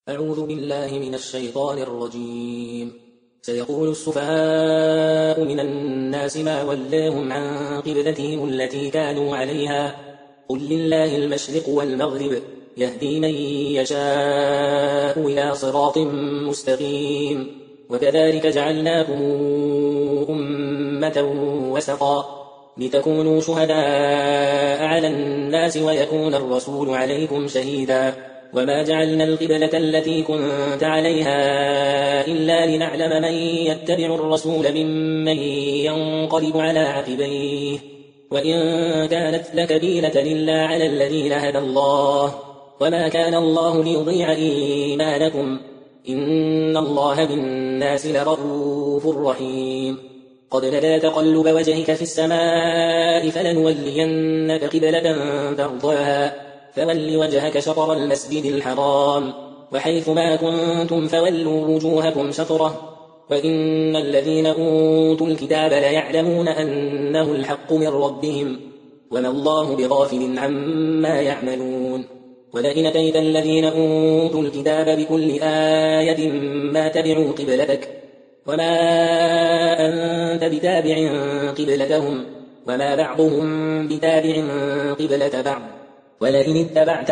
أعوذ بالله من الشيطان الرجيم. سيقول السفهاء من الناس ما ولاهم عن قبلتهم التي كانوا عليها قل لله المشرق والمغرب يهدي من يشاء إلى صراط مستقيم. وكذلك جعلناكم أمة وسطا لتكونوا شهداء على الناس ويكون الرسول عليكم شهيدا. وما جعلنا القبلة التي كنت عليها إلا لنعلم من يتبع الرسول ممن ينقلب على عقبيه وإن كانت لكبيرة إلا على الذين هدى الله وما كان الله ليضيع إيمانكم إن الله بالناس لرءوف رحيم. قد نرى تقلب وجهك في السماء فلنولينك قبلة ترضاها فول وجهك شطر المسجد الحرام وحيث ما كنتم فولوا وجوهكم شطره وإن الذين أوتوا الكتاب ليعلمون أنه الحق من ربهم وما الله بغافل عما يعملون. ولئن أتيت الذين أوتوا الكتاب بكل آية ما تبعوا قبلتك وما أنت بتابع قبلتهم وما بعضهم بتابع قبلة بعض ولئن اتبعت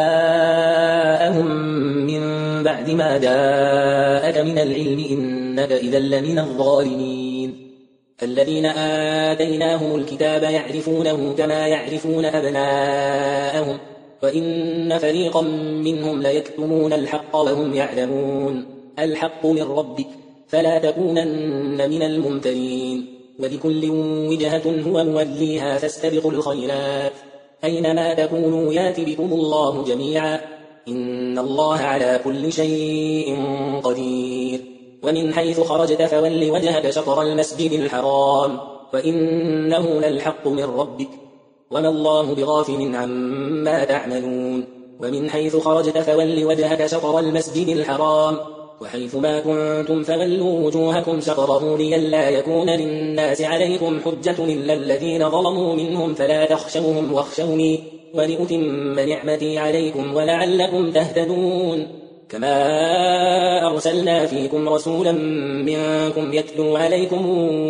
أهواءهم من بعد ما جاءك من العلم إنك إذا لمن الظالمين. الذين آتيناهم الكتاب يعرفونه كما يعرفون أبناءهم وإن فريقا منهم ليكتمون الحق وهم يعلمون الحق من ربك فلا تكونن من الممترين. ولكل وجهة هو موليها فاستبقوا الخيرات أينما تكونوا يات بكم الله جميعا إن الله على كل شيء قدير. ومن حيث خرجت فول وجهك شطر المسجد الحرام وإنه للحق من ربك وما الله بغافل عما تعملون. ومن حيث خرجت فول وجهك شطر المسجد الحرام وحيث ما كنتم فولوا وجوهكم شطره لئلا يكون للناس عليكم حجة إلا الذين ظلموا منهم فلا تخشوهم واخشوني ولأتم نعمتي عليكم ولعلكم تهتدون. كما أرسلنا فيكم رسولا منكم يتلو عليكم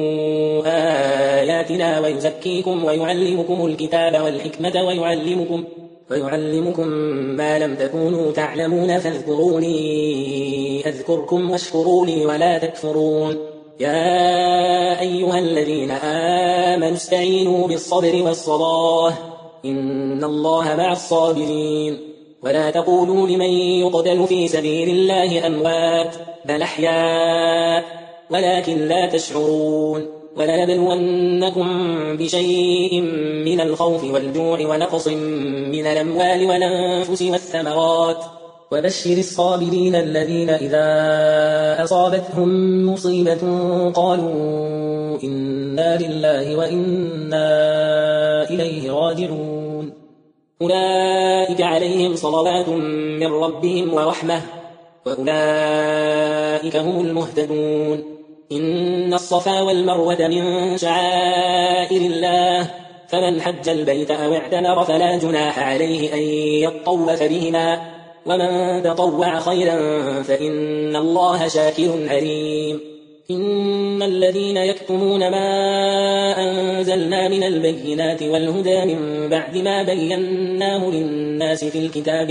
آياتنا ويزكيكم ويعلمكم الكتاب والحكمة ويعلمكم ما لم تكونوا تعلمون فاذكروني أذكركم واشكروا لي ولا تكفرون. يا أيها الذين آمنوا استعينوا بالصبر والصلاة إن الله مع الصابرين. ولا تقولوا لمن يقتل في سبيل الله أموات بل أحياء ولكن لا تشعرون. ولنبلونكم بشيء من الخوف والجوع ونقص من الأموال والأنفس والثمرات وبشر الصابرين الذين إذا أصابتهم مصيبة قالوا إنا لله وإنا إليه راجعون. أولئك عليهم صلوات من ربهم ورحمة وأولئك هم المهتدون. إن الصفا والمروة من شعائر الله فمن حج البيت أو اعتمر فلا جناح عليه أن يطوف بهما ومن تطوع خيرا فإن الله شاكر عليم. إن الذين يكتمون ما أنزلنا من البينات والهدى من بعد ما بيناه للناس في الكتاب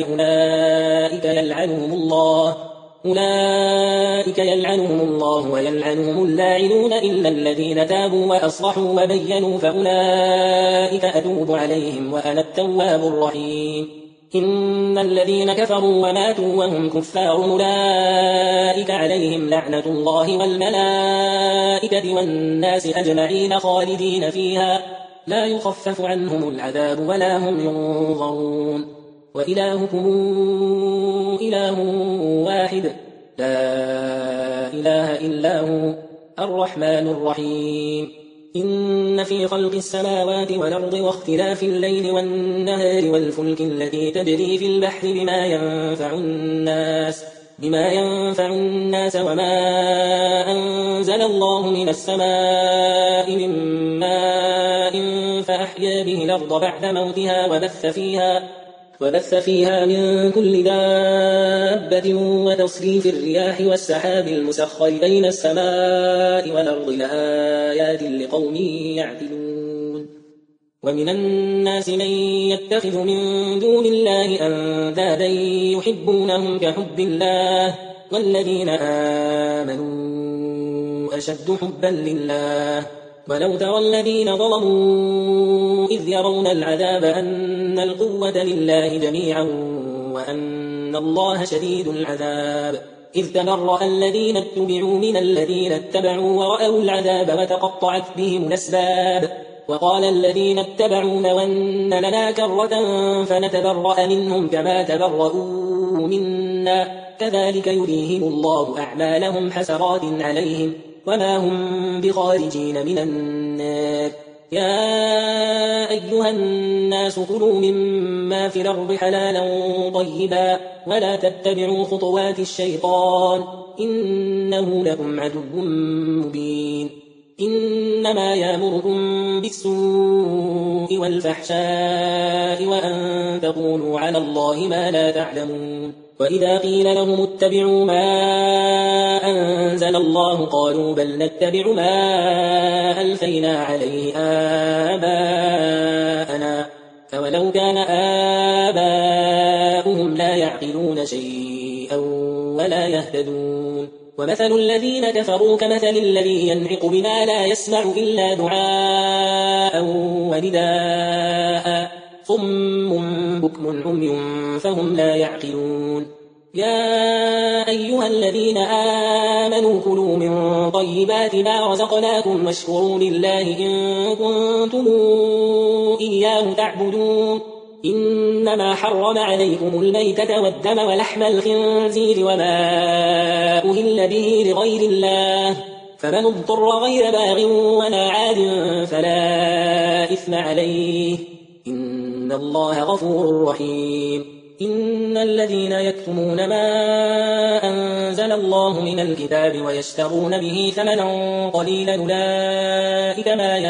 أولئك يلعنهم الله ويلعنهم اللاعنون إلا الذين تابوا وأصلحوا وبينوا فأولئك أتوب عليهم وأنا التواب الرحيم. إن الذين كفروا وماتوا وهم كفار أولئك عليهم لعنة الله والملائكة والناس أجمعين خالدين فيها لا يخفف عنهم العذاب ولا هم ينظرون. وإلهكم إله واحد لا إله إلا هو الرحمن الرحيم. إن في خلق السماوات والأرض واختلاف الليل والنهار والفلك التي تجري في البحر بما ينفع الناس وما أنزل الله من السماء من ماء فأحيا به الأرض بعد موتها وبث فيها من كل دابة وتصريف الرياح والسحاب المسخر بين السماء والأرض لآيات لقوم يعقلون. ومن الناس من يتخذ من دون الله أندادا يحبونهم كحب الله والذين آمنوا أشد حبا لله. ولو ترى الذين ظلموا إذ يرون العذاب أن القوة لله جميعا وأن الله شديد العذاب إذ تبرأ الذين اتبعوا من الذين اتبعوا ورأوا العذاب وتقطعت بهم الأسباب. وقال الذين اتبعوا لو أن لنا كرة فنتبرأ منهم كما تبرؤوا منا كذلك يريهم الله أعمالهم حسرات عليهم وما هم بخارجين من النار. يا أيها الناس كلوا مما في الأرض حلالا طيبا ولا تتبعوا خطوات الشيطان إنه لكم عدو مبين. إنما يأمركم بالسوء والفحشاء وأن تقولوا على الله ما لا تعلمون. وإذا قيل لهم اتبعوا ما أنزل الله قالوا بل نتبع ما ألفينا عليه آباءنا أولو كان آباؤهم لا يعقلون شيئا ولا يهتدون. ومثل الذين كفروا كمثل الذي ينعق بما لا يسمع إلا دعاء ونداء صم بكم عمي فهم لا يعقلون. يا أيها الذين آمنوا كلوا من طيبات ما رزقناكم واشكروا لله إن كنتم إياه تعبدون. إنما حرم عليكم الميتة والدم ولحم الخنزير وما أهل به لغير الله فمن اضطر غير باغ ولا عاد فلا إثم عليه إن الله غفور رحيم. إن الذين يكتمون ما أنزل الله من الكتاب ويشترون به ثمنا قليلا أولئك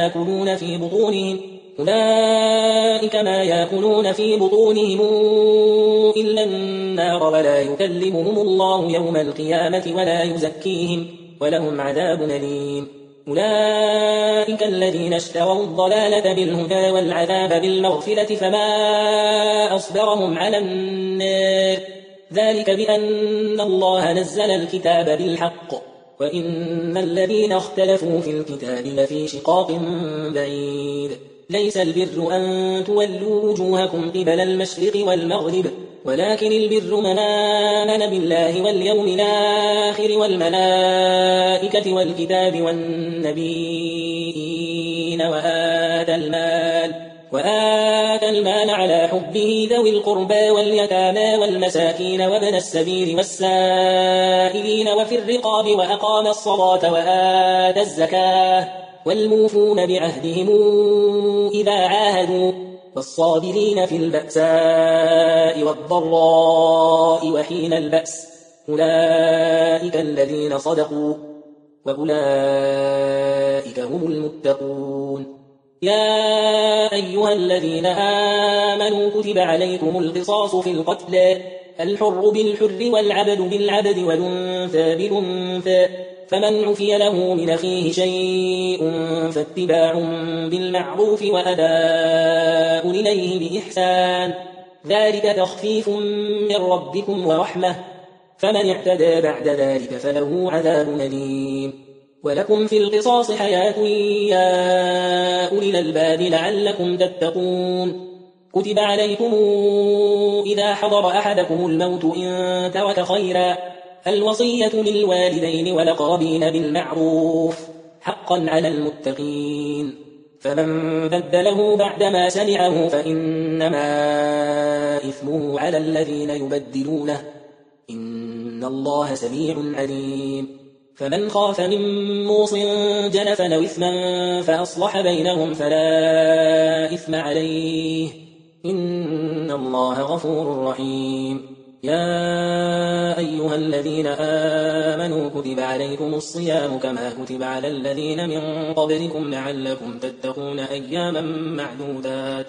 ما يأكلون في بطونهم إلا النار ولا يكلمهم الله يوم القيامة ولا يزكيهم ولهم عذاب أليم. أولئك الذين اشتروا الضلالة بالهدى والعذاب بالمغفرة فما أصبرهم على النار ذلك بأن الله نزل الكتاب بالحق وإن الذين اختلفوا في الكتاب لفي شقاق بعيد. ليس البر أن تولوا وجوهكم قبل المشرق والمغرب ولكن البر من آمن بالله واليوم الآخر والملائكة والكتاب والنبيين وآتى المال على حبه ذوي القربى واليتامى والمساكين وابن السبيل والسائلين وفي الرقاب وأقام الصلاة وآتى الزكاة والموفون بعهدهم إذا عاهدوا والصابرين في البأساء والضراء وحين البأس أولئك الذين صدقوا وأولئك هم المتقون. يا أيها الذين آمنوا كتب عليكم القصاص في القتل الحر بالحر والعبد بالعبد والأنثى بالأنثى فمن عفي له من أخيه شيء فاتباع بالمعروف وأداء إليه بإحسان ذلك تخفيف من ربكم ورحمة فمن اعتدى بعد ذلك فله عذاب أليم. ولكم في القصاص حياة يا أولي الألباب لعلكم تتقون. كتب عليكم إذا حضر أحدكم الموت إن ترك خيرا الوصية للوالدين والأقربين بالمعروف حقا على المتقين فمن بدله بعدما سمعه فإنما إثمه على الذين يبدلونه إن الله سميع عليم. فمن خاف من موص جنفا أو إثما فأصلح بينهم فلا إثم عليه إن الله غفور رحيم. يا أيها الذين آمنوا كتب عليكم الصيام كما كتب على الذين من قبلكم لعلكم تتقون أياما معدودات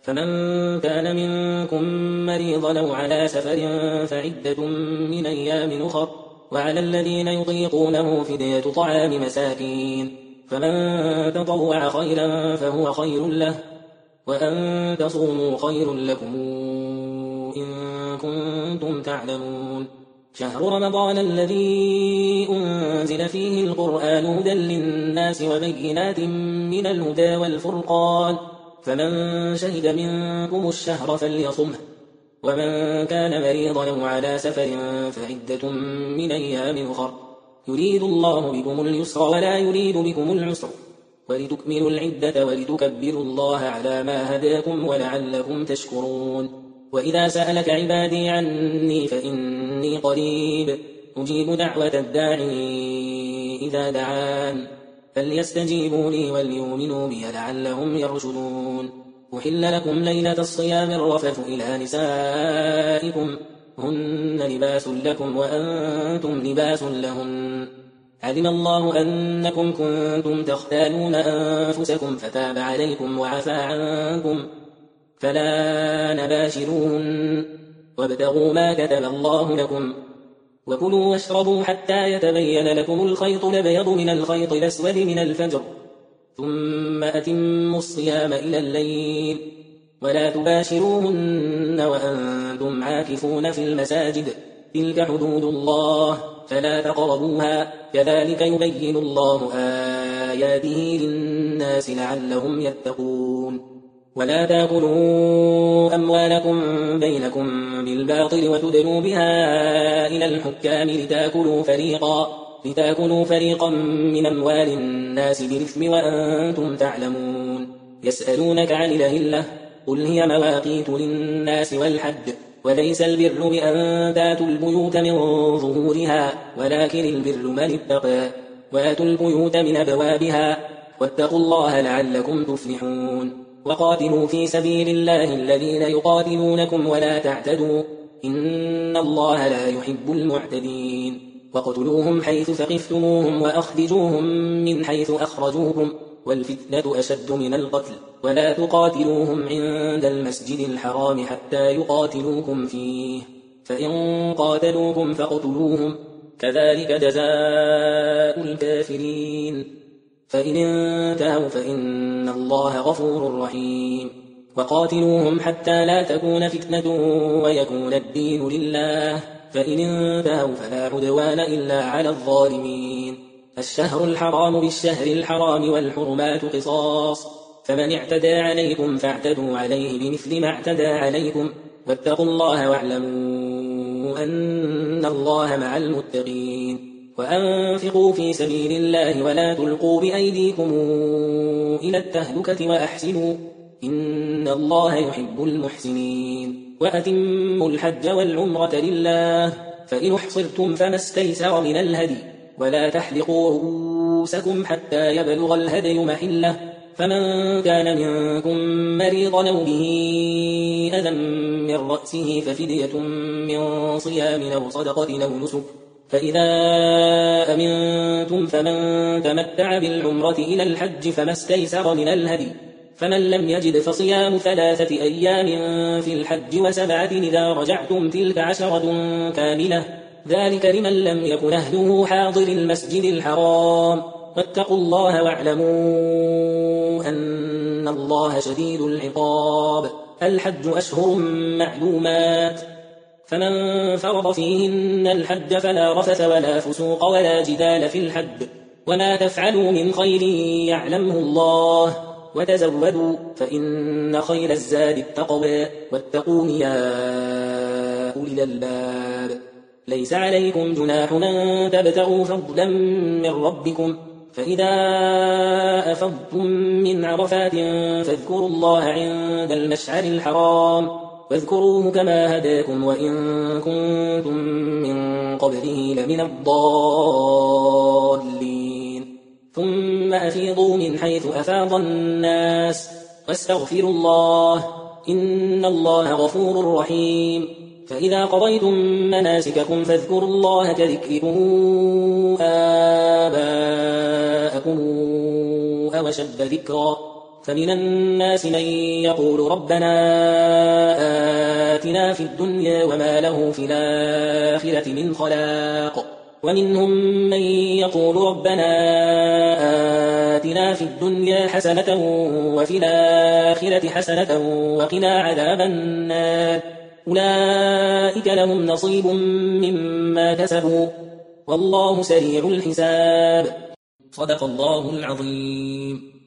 فمن كان منكم مريضا أو على سفر فعدة من أيام أخر، وعلى الذين يطيقونه فدية طعام مساكين، فمن تطوع خيرا فهو خير له، وأن تصوموا خير لكم إن كنتم تعلمون. شهر رمضان الذي أنزل فيه القرآن هدى للناس وبينات من الهدى والفرقان، فمن شهد منكم الشهر فليصمه، ومن كان مريضا أو على سفر فعدة من أيام أخر، يريد الله بكم اليسر ولا يريد بكم العسر، ولتكملوا العدة ولتكبروا الله على ما هداكم ولعلكم تشكرون. وإذا سألك عبادي عني فإني قريب أجيب دعوة الداعي إذا دعان، فليستجيبوا لي وليؤمنوا بي لعلهم يرشدون. أحل لكم ليلة الصيام الرفث إلى نسائكم هن لباس لكم وأنتم لباس لهن، علم الله أنكم كنتم تختانون أنفسكم فتاب عليكم وعفى عنكم، فلا نباشروهن وابتغوا ما كتب الله لكم، وكلوا واشربوا حتى يتبين لكم الخيط الأبيض من الخيط الأسود من الفجر، ثم أتموا الصيام إلى الليل، ولا تباشروهن وأنتم عاكفون في المساجد، تلك حدود الله فلا تقربوها، كذلك يبين الله آياته للناس لعلهم يتقون. ولا تأكلوا أموالكم بينكم بالباطل وتدلوا بها إلى الحكام لتأكلوا فريقا من أموال الناس بالإثم وأنتم تعلمون. يسألونك عن الأهلة قل هي مواقيت للناس والحج، وليس البر بأن تأتوا البيوت من ظهورها، ولكن البر من اتقى، وآتوا البيوت من أبوابها، واتقوا الله لعلكم تفلحون. وقاتلوا في سبيل الله الذين يقاتلونكم ولا تعتدوا إن الله لا يحب المعتدين. واقتلوهم حيث ثقفتموهم وأخرجوهم من حيث أخرجوكم، والفتنة أشد من القتل، ولا تقاتلوهم عند المسجد الحرام حتى يقاتلوكم فيه، فإن قاتلوكم فاقتلوهم، كذلك جزاء الكافرين. فإن انتهوا فإن الله غفور رحيم. وقاتلوهم حتى لا تكون فتنة ويكون الدين لله، فإن انتهوا فلا عدوان إلا على الظالمين. الشهر الحرام بالشهر الحرام والحرمات قصاص، فمن اعتدى عليكم فاعتدوا عليه بمثل ما اعتدى عليكم، واتقوا الله واعلموا أن الله مع المتقين. وأنفقوا في سبيل الله ولا تلقوا بأيديكم إلى التهلكة وأحسنوا إن الله يحب المحسنين. وأتموا الحج والعمرة لله، فإن احصرتم فما استيسر من الهدي، ولا تحلقوا رؤوسكم حتى يبلغ الهدي محله، فمن كان منكم مريضا أو به أذى من رأسه ففدية من صيام أو صدقة أو نسك، فإذا أمنتم فمن تمتع بالعمرة إلى الحج فما استيسر من الهدي، فمن لم يجد فصيام 3 أيام في الحج و7 إذا رجعتم، تلك 10 كاملة، ذلك لمن لم يكن أهله حاضر المسجد الحرام. واتقوا الله واعلموا أن الله شديد العقاب. الحج أشهر معلومات، فمن فرض فيهن الحج فلا رفث ولا فسوق ولا جدال في الحج، وما تفعلوا من خير يعلمه الله، وتزودوا فإن خير الزاد التقوى، واتقون يا أولي الألباب. ليس عليكم جناح أن تبتغوا فضلا من ربكم، فإذا أفضتم من عرفات فاذكروا الله عند المشعر الحرام، واذكروه كما هداكم وإن كنتم من قبله لمن الضالين. ثم أفيضوا من حيث أفاض الناس واستغفروا الله إن الله غفور رحيم. فإذا قضيتم مناسككم فاذكروا الله كذكركم آباءكم أو أشد ذكرا، فمن الناس من يقول ربنا آتنا في الدنيا وما له في الآخرة من خلاق ومنهم من يقول ربنا آتنا في الدنيا حسنة وفي الآخرة حسنة وقنا عذاب النار أولئك لهم نصيب مما كسبوا والله سريع الحساب. صدق الله العظيم.